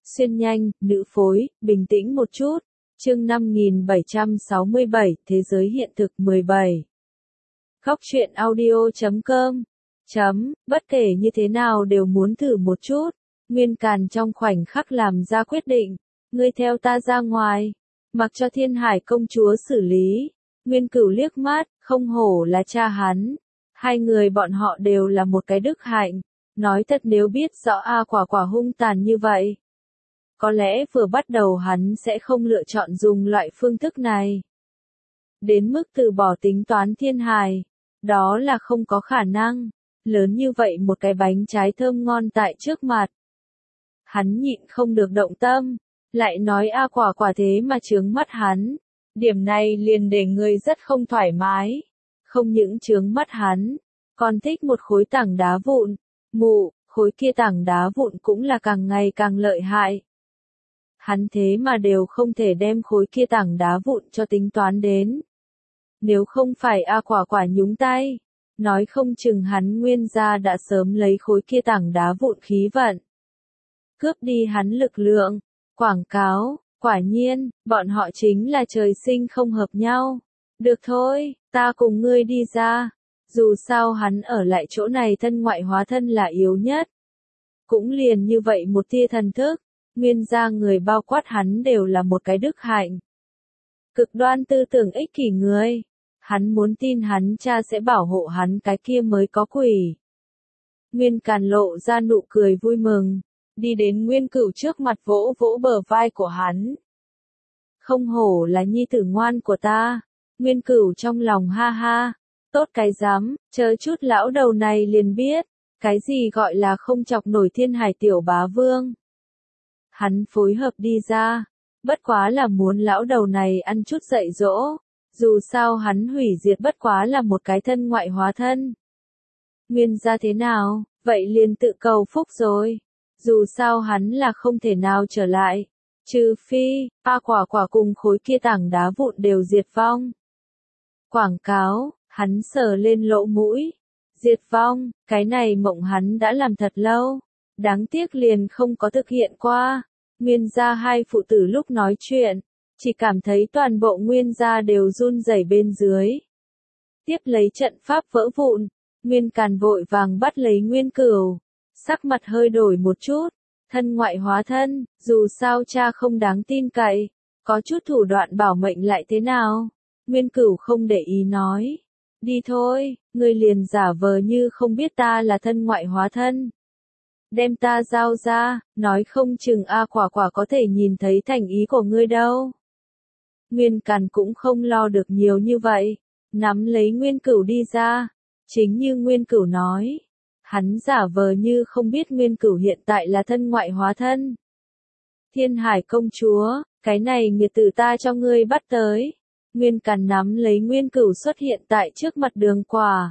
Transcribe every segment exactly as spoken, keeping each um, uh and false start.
Xuyên nhanh, nữ phối, bình tĩnh một chút. Chương năm nghìn bảy trăm sáu mươi bảy, Thế giới hiện thực mười bảy. Góc truyện audio chấm com. Chấm, bất kể như thế nào đều muốn thử một chút. Nguyên Càn trong khoảnh khắc làm ra quyết định. Ngươi theo ta ra ngoài. Mặc cho Thiên Hải công chúa xử lý. Nguyên Cửu liếc mắt, không hổ là cha hắn. Hai người bọn họ đều là một cái đức hạnh. Nói thật nếu biết rõ A Quả Quả hung tàn như vậy. Có lẽ vừa bắt đầu hắn sẽ không lựa chọn dùng loại phương thức này. Đến mức từ bỏ tính toán Thiên Hải. Đó là không có khả năng. Lớn như vậy một cái bánh trái thơm ngon tại trước mặt. Hắn nhịn không được động tâm. Lại nói A Quả Quả thế mà chướng mắt hắn. Điểm này liền để người rất không thoải mái. Không những chướng mắt hắn. Còn thích một khối tảng đá vụn. Mụ, khối kia tảng đá vụn cũng là càng ngày càng lợi hại. Hắn thế mà đều không thể đem khối kia tảng đá vụn cho tính toán đến. Nếu không phải A Quả Quả nhúng tay, nói không chừng hắn Nguyên gia đã sớm lấy khối kia tảng đá vụn khí vận. Cướp đi hắn lực lượng, quảng cáo, quả nhiên, bọn họ chính là trời sinh không hợp nhau. Được thôi, ta cùng ngươi đi ra. Dù sao hắn ở lại chỗ này thân ngoại hóa thân là yếu nhất. Cũng liền như vậy một tia thần thức. Nguyên gia người bao quát hắn đều là một cái đức hạnh. Cực đoan tư tưởng ích kỷ người. Hắn muốn tin hắn cha sẽ bảo hộ hắn cái kia mới có quỷ. Nguyên Càn lộ ra nụ cười vui mừng. Đi đến Nguyên Cửu trước mặt vỗ vỗ bờ vai của hắn. Không hổ là nhi tử ngoan của ta. Nguyên Cửu trong lòng ha ha. Tốt cái dám, chờ chút lão đầu này liền biết. Cái gì gọi là không chọc nổi Thiên Hải tiểu bá vương. Hắn phối hợp đi ra, bất quá là muốn lão đầu này ăn chút dạy dỗ, dù sao hắn hủy diệt bất quá là một cái thân ngoại hóa thân. Nguyên gia thế nào, vậy liền tự cầu phúc rồi, dù sao hắn là không thể nào trở lại, trừ phi, A Quả Quả cùng khối kia tảng đá vụn đều diệt vong. Quảng cáo, hắn sờ lên lỗ mũi, diệt vong, cái này mộng hắn đã làm thật lâu. Đáng tiếc liền không có thực hiện qua. Nguyên gia hai phụ tử lúc nói chuyện, chỉ cảm thấy toàn bộ Nguyên gia đều run rẩy bên dưới. Tiếp lấy trận pháp vỡ vụn, Nguyên Càn vội vàng bắt lấy Nguyên Cửu, sắc mặt hơi đổi một chút, thân ngoại hóa thân, dù sao cha không đáng tin cậy, có chút thủ đoạn bảo mệnh lại thế nào? Nguyên Cửu không để ý nói, đi thôi, ngươi liền giả vờ như không biết ta là thân ngoại hóa thân. Đem ta giao ra, nói không chừng A Quả Quả có thể nhìn thấy thành ý của ngươi đâu. Nguyên Càn cũng không lo được nhiều như vậy, nắm lấy Nguyên Cửu đi ra, chính như Nguyên Cửu nói. Hắn giả vờ như không biết Nguyên Cửu hiện tại là thân ngoại hóa thân. Thiên Hải công chúa, cái này nghiệt tử ta cho ngươi bắt tới. Nguyên Càn nắm lấy Nguyên Cửu xuất hiện tại trước mặt Đường Quả.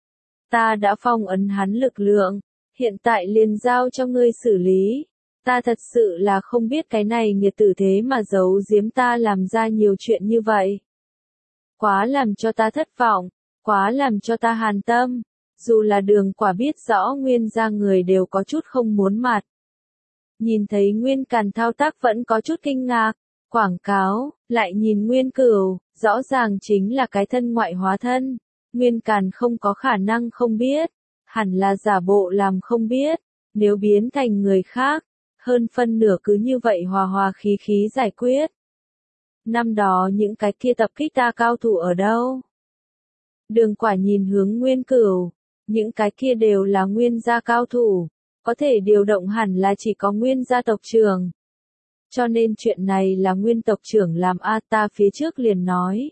Ta đã phong ấn hắn lực lượng. Hiện tại liền giao cho ngươi xử lý. Ta thật sự là không biết cái này nghiệt tử thế mà giấu giếm ta làm ra nhiều chuyện như vậy. Quá làm cho ta thất vọng, quá làm cho ta hàn tâm. Dù là Đường Quả biết rõ Nguyên gia người đều có chút không muốn mặt. Nhìn thấy Nguyên Càn thao tác vẫn có chút kinh ngạc. Quảng cáo, lại nhìn Nguyên Cửu, rõ ràng chính là cái thân ngoại hóa thân. Nguyên Càn không có khả năng không biết. Hẳn là giả bộ làm không biết, nếu biến thành người khác, hơn phân nửa cứ như vậy hòa hòa khí khí giải quyết. Năm đó những cái kia tập kích ta cao thủ ở đâu? Đường Quả nhìn hướng Nguyên Cửu, những cái kia đều là Nguyên gia cao thủ, có thể điều động hẳn là chỉ có Nguyên gia tộc trưởng. Cho nên chuyện này là Nguyên tộc trưởng làm a ta phía trước liền nói.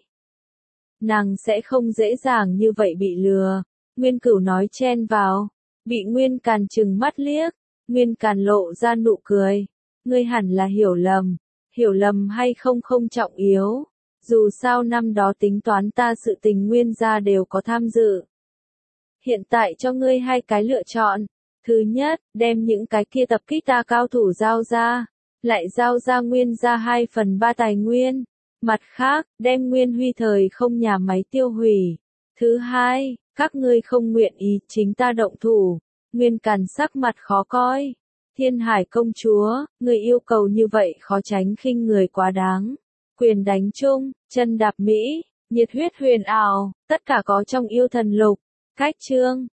Nàng sẽ không dễ dàng như vậy bị lừa. Nguyên Cửu nói chen vào, bị Nguyên Càn trừng mắt liếc, Nguyên Càn lộ ra nụ cười, ngươi hẳn là hiểu lầm, hiểu lầm hay không không trọng yếu, dù sao năm đó tính toán ta sự tình Nguyên gia đều có tham dự. Hiện tại cho ngươi hai cái lựa chọn, thứ nhất, đem những cái kia tập kích ta cao thủ giao ra, lại giao ra Nguyên gia hai phần ba tài nguyên, mặt khác, đem Nguyên Huy thời không nhà máy tiêu hủy. Thứ hai, các ngươi không nguyện ý chính ta động thủ. Nguyên Càn sắc mặt khó coi. Thiên Hải công chúa, người yêu cầu như vậy khó tránh khinh người quá đáng. Quyền đánh chung, chân đạp Mỹ, nhiệt huyết huyền ảo, tất cả có trong yêu thần lục. Cách chương